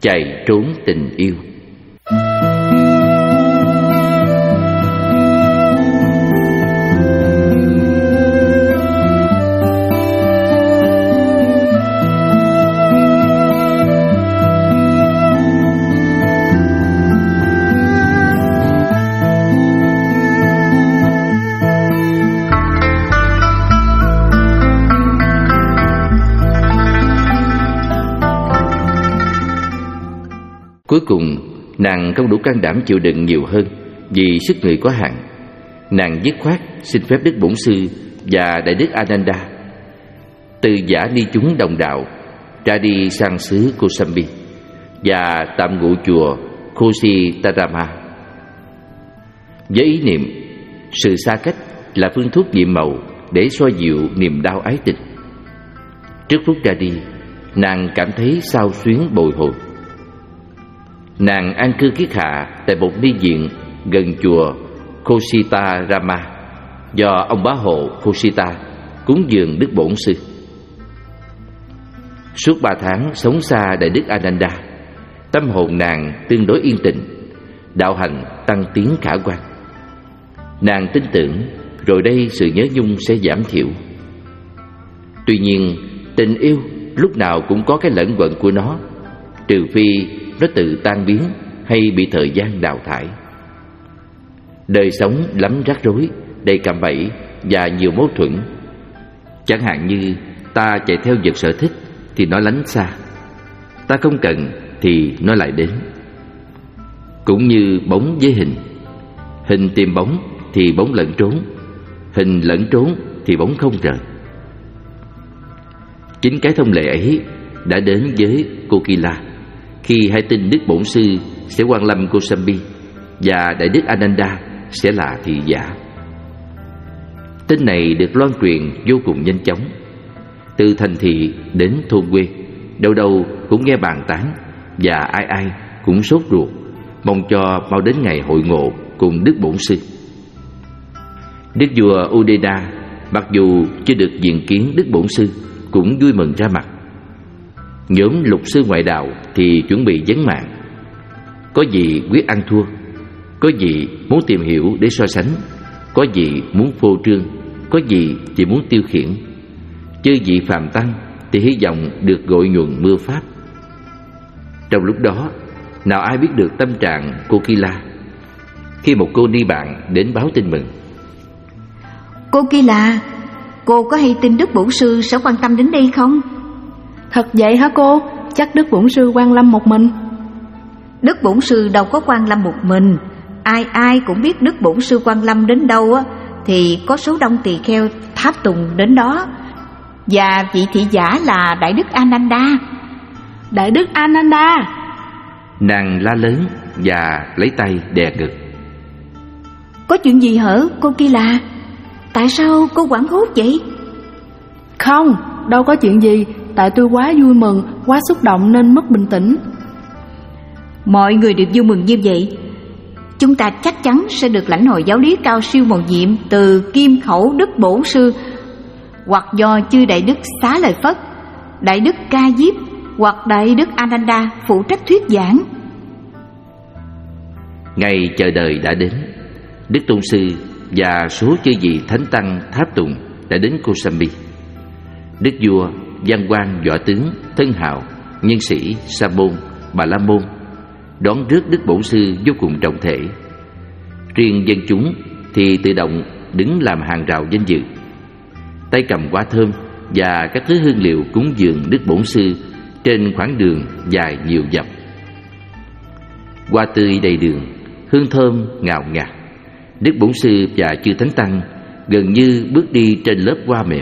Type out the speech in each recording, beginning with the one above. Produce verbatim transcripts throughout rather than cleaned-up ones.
chạy trốn tình yêu. Cuối cùng, nàng không đủ can đảm chịu đựng nhiều hơn vì sức người có hạn. Nàng dứt khoát xin phép Đức Bổn Sư và Đại Đức Ananda từ giả ni chúng đồng đạo ra đi sang xứ Kosambi và tạm ngụ chùa Koshitarama, với ý niệm sự xa cách là phương thuốc nhiệm màu để xoa dịu niềm đau ái tình. Trước lúc ra đi, nàng cảm thấy xao xuyến bồi hồi. Nàng an cư kiết hạ tại một ni viện gần chùa Koshitarama do ông bá hộ Koshita cúng dường Đức Bổn Sư. Suốt ba tháng sống xa Đại Đức Ananda, tâm hồn nàng tương đối yên tĩnh, đạo hành tăng tiến khả quan. Nàng tin tưởng rồi đây sự nhớ nhung sẽ giảm thiểu. Tuy nhiên, tình yêu lúc nào cũng có cái lẫn quẩn của nó, trừ phi nó tự tan biến hay bị thời gian đào thải. Đời sống lắm rắc rối, đầy cạm bẫy và nhiều mâu thuẫn. Chẳng hạn như ta chạy theo vật sở thích thì nó lánh xa, ta không cần thì nó lại đến. Cũng như bóng với hình, hình tìm bóng thì bóng lẫn trốn, hình lẫn trốn thì bóng không rời. Chính cái thông lệ ấy đã đến với Kokila khi hay tin Đức Bổn Sư sẽ quang lâm Kosambi và Đại Đức Ananda sẽ là thị giả. Tin này được loan truyền vô cùng nhanh chóng, từ thành thị đến thôn quê, đâu đâu cũng nghe bàn tán và ai ai cũng sốt ruột mong cho mau đến ngày hội ngộ cùng Đức Bổn Sư. Đức vua Udena mặc dù chưa được diện kiến Đức Bổn Sư cũng vui mừng ra mặt. Nhóm lục sư ngoại đạo thì chuẩn bị vấn mạng, có gì quyết ăn thua, có gì muốn tìm hiểu để so sánh, có gì muốn phô trương, có gì chỉ muốn tiêu khiển. Chư vị phàm tăng thì hy vọng được gội nhuần mưa pháp. Trong lúc đó, nào ai biết được tâm trạng Kokila khi một cô ni bạn đến báo tin mừng. Kokila, cô có hay tin Đức Bổn Sư sẽ quan tâm đến đây không? Thật vậy hả cô? Chắc Đức Bổn Sư quan lâm một mình. Đức Bổn Sư đâu có quan lâm một mình. Ai ai cũng biết Đức Bổn Sư quan lâm đến đâu á thì có số đông tỳ kheo tháp tùng đến đó. Và vị thị giả là Đại Đức Ananda. Đại Đức Ananda. Nàng la lớn và lấy tay đè ngực. Có chuyện gì hả cô Kila? Tại sao cô hoảng hốt vậy? Không, đâu có chuyện gì. Tại tôi quá vui mừng, quá xúc động nên mất bình tĩnh. Mọi người đều vui mừng như vậy. Chúng ta chắc chắn sẽ được lãnh hội giáo lý cao siêu mầu nhiệm từ kim khẩu Đức Bổn Sư, hoặc do chư Đại Đức Xá Lợi Phất, Đại Đức Ca Diếp hoặc Đại Đức Ananda phụ trách thuyết giảng. Ngày chờ đợi đã đến. Đức Tôn Sư và số chư vị thánh tăng tháp tùng đã đến Kosambi. Đức vua, văn quan, võ tướng, thân hào, nhân sĩ, sa môn, bà la môn đón rước Đức Bổn Sư vô cùng trọng thể. Riêng dân chúng thì tự động đứng làm hàng rào danh dự, tay cầm hoa thơm và các thứ hương liệu cúng dường Đức Bổn Sư trên khoảng đường dài nhiều dặm. Hoa tươi đầy đường, hương thơm ngào ngạt. Đức Bổn Sư và chư thánh tăng gần như bước đi trên lớp hoa mềm.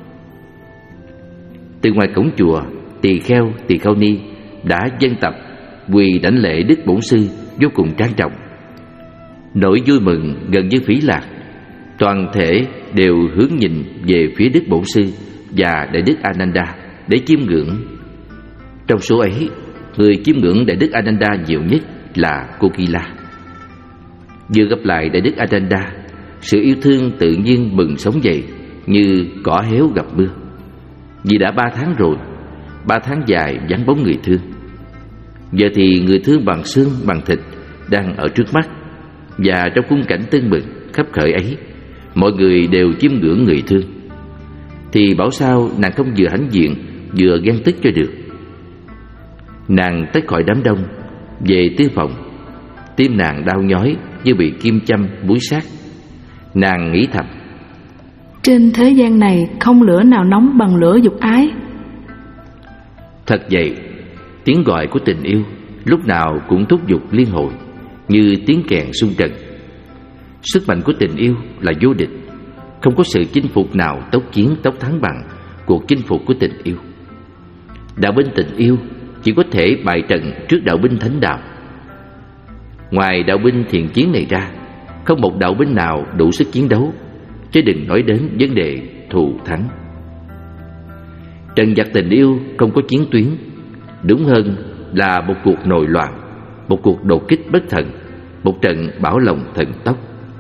Từ ngoài cổng chùa, tỳ kheo, tỳ kheo ni đã dân tập quỳ đảnh lễ Đức Bổn Sư vô cùng trang trọng. Nỗi vui mừng gần như phí lạc, toàn thể đều hướng nhìn về phía Đức Bổn Sư và Đại Đức Ananda để chiêm ngưỡng. Trong số ấy, người chiêm ngưỡng Đại Đức Ananda nhiều nhất là Kokila. Vừa gặp lại Đại Đức Ananda, sự yêu thương tự nhiên bừng sống dậy như cỏ héo gặp mưa. Vì đã ba tháng rồi, ba tháng dài vắng bóng người thương. Giờ thì người thương bằng xương bằng thịt đang ở trước mắt, và trong khung cảnh tưng bừng khắp khởi ấy, mọi người đều chiêm ngưỡng người thương. Thì bảo sao nàng không vừa hãnh diện vừa ghen tức cho được. Nàng tách khỏi đám đông, về tư phòng. Tim nàng đau nhói như bị kim châm búi sát. Nàng nghĩ thầm: trên thế gian này không lửa nào nóng bằng lửa dục ái. Thật vậy, tiếng gọi của tình yêu lúc nào cũng thúc giục liên hồi, như tiếng kèn xung trần. Sức mạnh của tình yêu là vô địch, không có sự chinh phục nào tốc chiến tốc thắng bằng cuộc chinh phục của tình yêu. Đạo binh tình yêu chỉ có thể bại trận trước đạo binh thánh đạo. Ngoài đạo binh thiện chiến này ra, không một đạo binh nào đủ sức chiến đấu, chứ đừng nói đến vấn đề thù thắng. Trận giặc tình yêu không có chiến tuyến, đúng hơn là một cuộc nội loạn, một cuộc đột kích bất thần, một trận bão lòng thần tốc.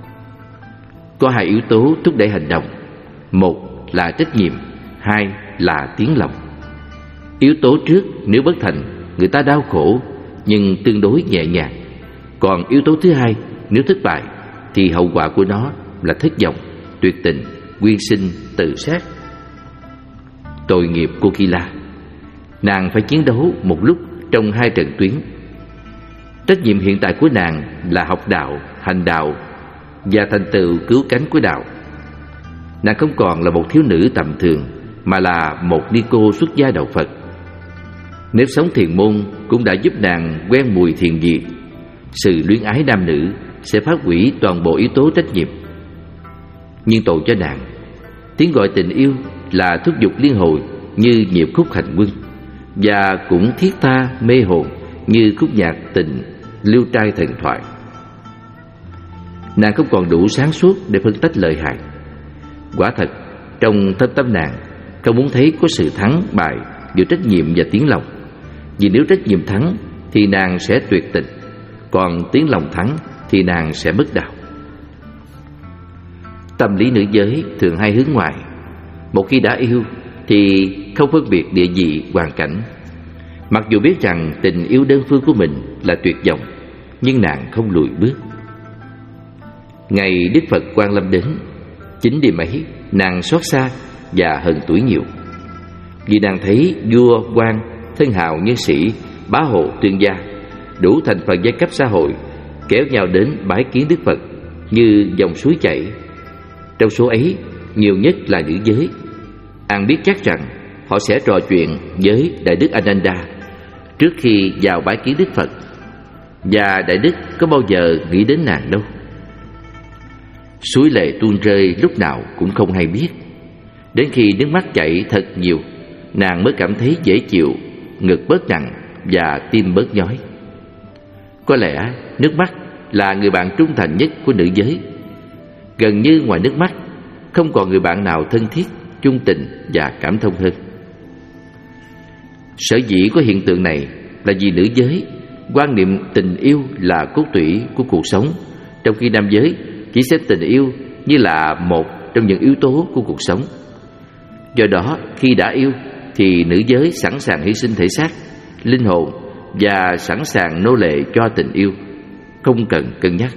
Có hai yếu tố thúc đẩy hành động: một là trách nhiệm, hai là tiếng lòng. Yếu tố trước nếu bất thành, người ta đau khổ nhưng tương đối nhẹ nhàng. Còn yếu tố thứ hai nếu thất bại, thì hậu quả của nó là thất vọng, tuyệt tình, quyên sinh, tự sát. Tội nghiệp cô Kila, nàng phải chiến đấu một lúc trong hai trận tuyến. Trách nhiệm hiện tại của nàng là học đạo, hành đạo và thành tựu cứu cánh của đạo. Nàng không còn là một thiếu nữ tầm thường, mà là một ni cô xuất gia đạo Phật. Nếu sống thiền môn cũng đã giúp nàng quen mùi thiền diệt. Sự luyến ái nam nữ sẽ phá hủy toàn bộ yếu tố trách nhiệm. Nhưng tội cho nàng, tiếng gọi tình yêu là thúc giục liên hồi như nhịp khúc hành quân, và cũng thiết tha mê hồn như khúc nhạc tình liêu trai thần thoại. Nàng không còn đủ sáng suốt để phân tách lợi hại. Quả thật, trong thâm tâm nàng không muốn thấy có sự thắng bại giữa trách nhiệm và tiếng lòng. Vì nếu trách nhiệm thắng thì nàng sẽ tuyệt tình, còn tiếng lòng thắng thì nàng sẽ mất đạo. Tâm lý nữ giới thường hay hướng ngoại. Một khi đã yêu thì không phân biệt địa vị, hoàn cảnh. Mặc dù biết rằng tình yêu đơn phương của mình là tuyệt vọng, nhưng nàng không lùi bước. Ngày Đức Phật Quang Lâm đến, chính đêm ấy nàng xót xa và hờn tuổi nhiều. Vì nàng thấy vua quan, thân hào nhân sĩ, bá hộ tuyên gia, đủ thành phần giai cấp xã hội kéo nhau đến bái kiến Đức Phật như dòng suối chảy. Trong số ấy, nhiều nhất là nữ giới. An biết chắc rằng họ sẽ trò chuyện với Đại Đức Ananda trước khi vào bái kiến Đức Phật, và Đại Đức có bao giờ nghĩ đến nàng đâu. Suối lệ tuôn rơi lúc nào cũng không hay biết. Đến khi nước mắt chảy thật nhiều, nàng mới cảm thấy dễ chịu, ngực bớt nặng và tim bớt nhói. Có lẽ nước mắt là người bạn trung thành nhất của nữ giới. Gần như ngoài nước mắt, không còn người bạn nào thân thiết, chung tình và cảm thông hơn. Sở dĩ có hiện tượng này là vì nữ giới quan niệm tình yêu là cốt tủy của cuộc sống, trong khi nam giới chỉ xem tình yêu như là một trong những yếu tố của cuộc sống. Do đó, khi đã yêu thì nữ giới sẵn sàng hy sinh thể xác, linh hồn và sẵn sàng nô lệ cho tình yêu, không cần cân nhắc.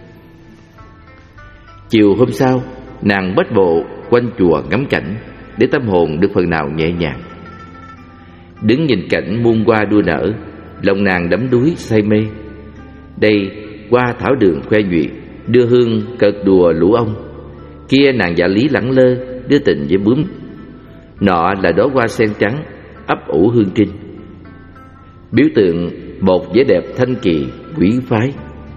Chiều hôm sau, nàng bách bộ quanh chùa ngắm cảnh để tâm hồn được phần nào nhẹ nhàng. Đứng nhìn cảnh muôn hoa đua nở, lòng nàng đắm đuối say mê. Đây qua thảo đường khoe nhụy, đưa hương cợt đùa lũ ong. Kia nàng dạ lý lẳng lơ, đưa tình với bướm. Nọ là đóa hoa sen trắng ấp ủ hương trinh, biểu tượng một vẻ đẹp thanh kỳ quý phái.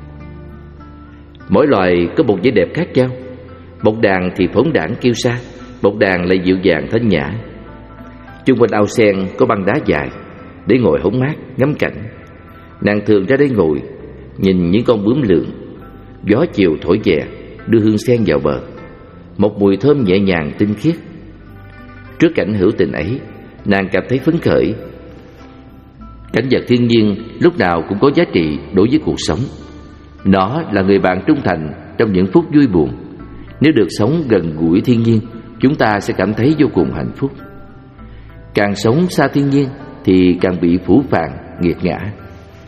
Mỗi loài có một vẻ đẹp khác nhau. Một đàn thì phóng đãng kiêu sa, một đàn lại dịu dàng thanh nhã. Chung quanh ao sen có băng đá dài để ngồi hóng mát ngắm cảnh. Nàng thường ra đây ngồi, nhìn những con bướm lượn. Gió chiều thổi nhẹ, đưa hương sen vào bờ, một mùi thơm nhẹ nhàng tinh khiết. Trước cảnh hữu tình ấy, nàng cảm thấy phấn khởi. Cảnh vật thiên nhiên lúc nào cũng có giá trị đối với cuộc sống. Nó là người bạn trung thành trong những phút vui buồn. Nếu được sống gần gũi thiên nhiên, chúng ta sẽ cảm thấy vô cùng hạnh phúc. Càng sống xa thiên nhiên thì càng bị phũ phàng, nghiệt ngã.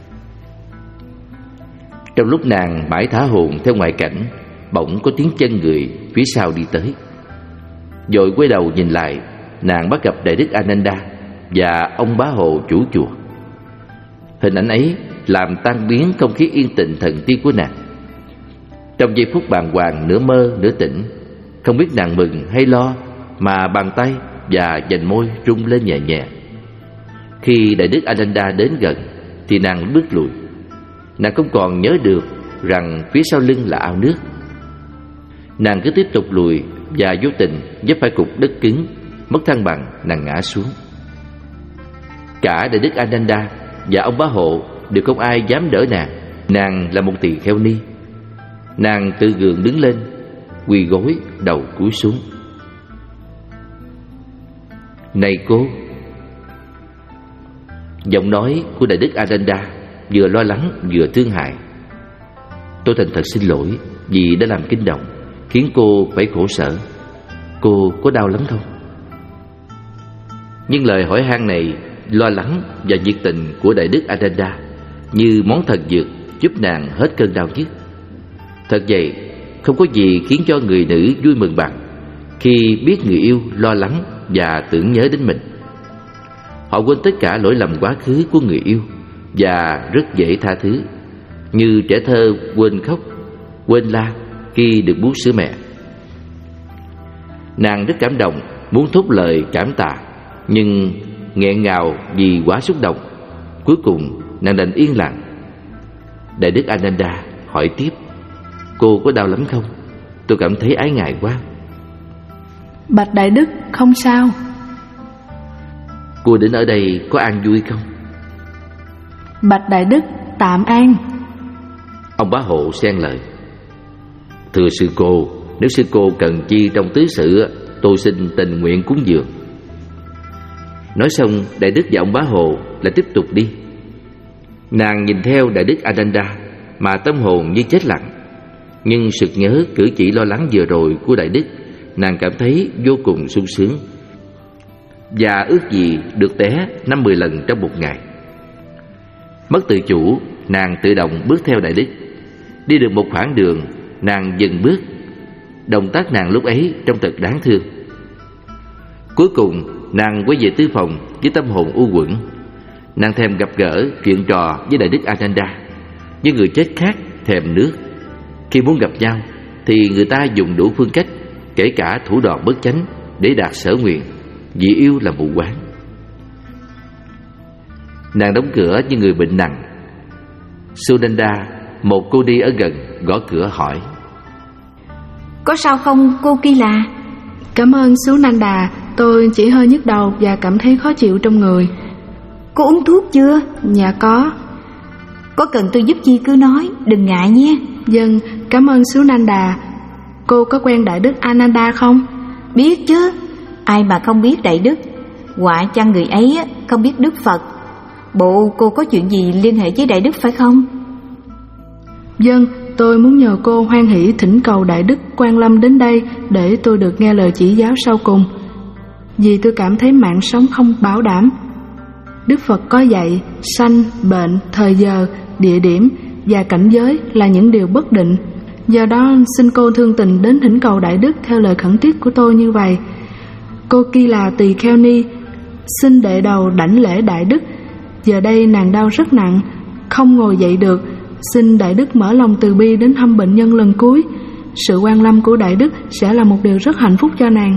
Trong lúc nàng mãi thả hồn theo ngoại cảnh, bỗng có tiếng chân người phía sau đi tới. Rồi quay đầu nhìn lại, nàng bắt gặp Đại Đức Ananda và ông bá hộ chủ chùa. Hình ảnh ấy làm tan biến không khí yên tĩnh thần tiên của nàng. Trong giây phút bàng hoàng nửa mơ nửa tỉnh, không biết nàng mừng hay lo, mà bàn tay và vành môi rung lên nhẹ nhẹ. Khi Đại Đức Ananda đến gần thì nàng bước lùi. Nàng không còn nhớ được rằng phía sau lưng là ao nước. Nàng cứ tiếp tục lùi và vô tình vấp phải cục đất cứng, mất thăng bằng, nàng ngã xuống. Cả Đại Đức Ananda và ông bá hộ đều không ai dám đỡ nàng. Nàng là một tỳ kheo ni. Nàng tự gượng đứng lên, quỳ gối đầu cúi xuống. Này cô! Giọng nói của Đại Đức Ananda vừa lo lắng vừa thương hại. Tôi thành thật xin lỗi vì đã làm kinh động, khiến cô phải khổ sở. Cô có đau lắm không? Nhưng lời hỏi han này, lo lắng và nhiệt tình của Đại Đức Ananda như món thần dược giúp nàng hết cơn đau nhức. Thật vậy, không có gì khiến cho người nữ vui mừng bằng khi biết người yêu lo lắng và tưởng nhớ đến mình. Họ quên tất cả lỗi lầm quá khứ của người yêu và rất dễ tha thứ, như trẻ thơ quên khóc, quên la khi được bú sữa mẹ. Nàng rất cảm động, muốn thốt lời cảm tạ, nhưng nghẹn ngào vì quá xúc động. Cuối cùng nàng đành yên lặng. Đại Đức Ananda hỏi tiếp: Cô có đau lắm không? Tôi cảm thấy ái ngại quá. Bạch Đại Đức, không sao. Cô đến ở đây có an vui không? Bạch Đại Đức, tạm an. Ông bá hộ xen lời: Thưa sư cô, nếu sư cô cần chi trong tứ sự, tôi xin tình nguyện cúng dường. Nói xong, Đại Đức và ông bá hộ lại tiếp tục đi. Nàng nhìn theo Đại Đức Ananda mà tâm hồn như chết lặng. Nhưng sực nhớ cử chỉ lo lắng vừa rồi của Đại Đức, nàng cảm thấy vô cùng sung sướng, và ước gì được té năm mười lần trong một ngày. Mất tự chủ, nàng tự động bước theo Đại Đức. Đi được một khoảng đường, nàng dừng bước. Động tác nàng lúc ấy trông thật đáng thương. Cuối cùng nàng quay về tư phòng với tâm hồn u uẩn. Nàng thèm gặp gỡ chuyện trò với Đại Đức Ananda, như người chết khát thèm nước. Khi muốn gặp nhau thì người ta dùng đủ phương cách, kể cả thủ đoạn bất chánh, để đạt sở nguyện, vì yêu là mù quáng. Nàng đóng cửa như người bệnh nặng. Sunanda, một cô đi ở gần, gõ cửa hỏi: Có sao không cô Kila? Cảm ơn Sunanda, tôi chỉ hơi nhức đầu và cảm thấy khó chịu trong người. Cô uống thuốc chưa? Dạ có. Có cần tôi giúp chi cứ nói, đừng ngại nhé. Vâng, cảm ơn Sunanda. Cô có quen Đại Đức Ananda không? Biết chứ, ai mà không biết Đại Đức. Quả chăng người ấy không biết Đức Phật. Bộ cô có chuyện gì liên hệ với Đại Đức phải không? Vâng, tôi muốn nhờ cô hoan hỷ thỉnh cầu Đại Đức Quan Lâm đến đây để tôi được nghe lời chỉ giáo sau cùng. Vì tôi cảm thấy mạng sống không bảo đảm. Đức Phật có dạy sanh, bệnh, thời giờ, địa điểm và cảnh giới là những điều bất định. Do đó xin cô thương tình đến thỉnh cầu Đại Đức theo lời khẩn thiết của tôi như vậy. Cô Kila tỳ kheo ni xin đệ đầu đảnh lễ Đại Đức. Giờ đây nàng đau rất nặng, không ngồi dậy được. Xin Đại Đức mở lòng từ bi đến thăm bệnh nhân lần cuối. Sự quan lâm của Đại Đức sẽ là một điều rất hạnh phúc cho nàng.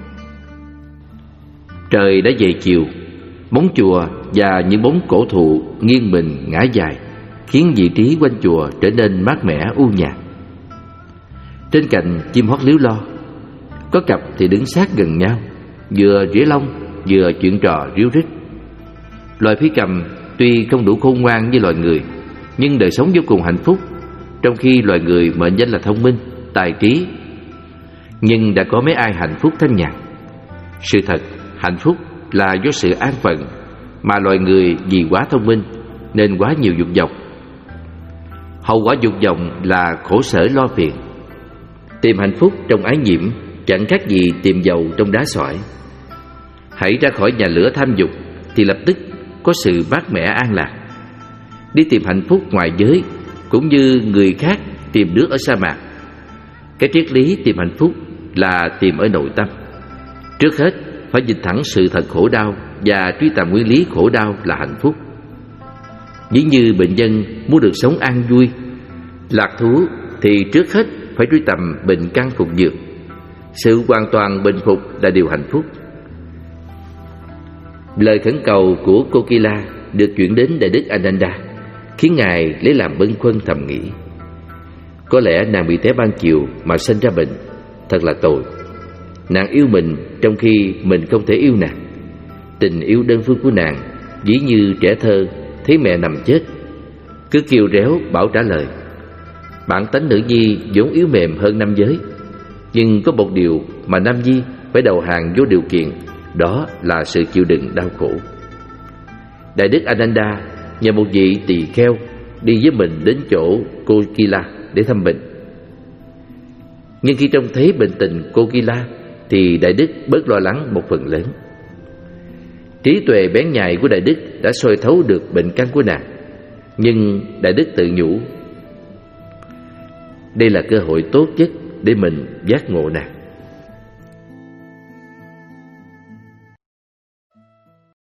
Trời đã về chiều. Bóng chùa và những bóng cổ thụ nghiêng mình ngã dài khiến vị trí quanh chùa trở nên mát mẻ u nhạt. Trên cành chim hót líu lo. Có cặp thì đứng sát gần nhau, vừa rỉa lông vừa chuyện trò ríu rít. Loài phi cầm tuy không đủ khôn ngoan như loài người, nhưng đời sống vô cùng hạnh phúc, trong khi loài người mệnh danh là thông minh, tài trí. Nhưng đã có mấy ai hạnh phúc thanh nhàn. Sự thật, hạnh phúc là do sự an phận, mà loài người vì quá thông minh nên quá nhiều dục vọng. Hậu quả dục vọng là khổ sở lo phiền. Tìm hạnh phúc trong ái nhiễm chẳng khác gì tìm dầu trong đá sỏi. Hãy ra khỏi nhà lửa tham dục thì lập tức có sự mát mẻ an lạc. Đi tìm hạnh phúc ngoài giới cũng như người khác tìm nước ở sa mạc. Cái triết lý tìm hạnh phúc là tìm ở nội tâm. Trước hết phải nhìn thẳng sự thật khổ đau và truy tầm nguyên lý khổ đau là hạnh phúc. Ví như bệnh nhân muốn được sống an vui, lạc thú, thì trước hết phải truy tầm bệnh căn phục dược. Sự hoàn toàn bình phục là điều hạnh phúc. Lời khẩn cầu của Kokila được chuyển đến Đại đức Ananda, khiến ngài lấy làm bâng khuâng thầm nghĩ: có lẽ nàng bị té ban chiều mà sinh ra bệnh, thật là tội. Nàng yêu mình trong khi mình không thể yêu nàng. Tình yêu đơn phương của nàng ví như trẻ thơ thấy mẹ nằm chết, cứ kêu réo bảo trả lời. Bản tánh nữ nhi vốn yếu mềm hơn nam giới, nhưng có một điều mà nam nhi phải đầu hàng vô điều kiện, đó là sự chịu đựng đau khổ. Đại đức Ananda nhờ một vị tỳ kheo đi với mình đến chỗ Kokila để thăm bệnh. Nhưng khi trông thấy bệnh tình Kokila thì Đại đức bớt lo lắng một phần lớn. Trí tuệ bén nhạy của Đại đức đã soi thấu được bệnh căn của nàng. Nhưng Đại đức tự nhủ, đây là cơ hội tốt nhất để mình giác ngộ nàng.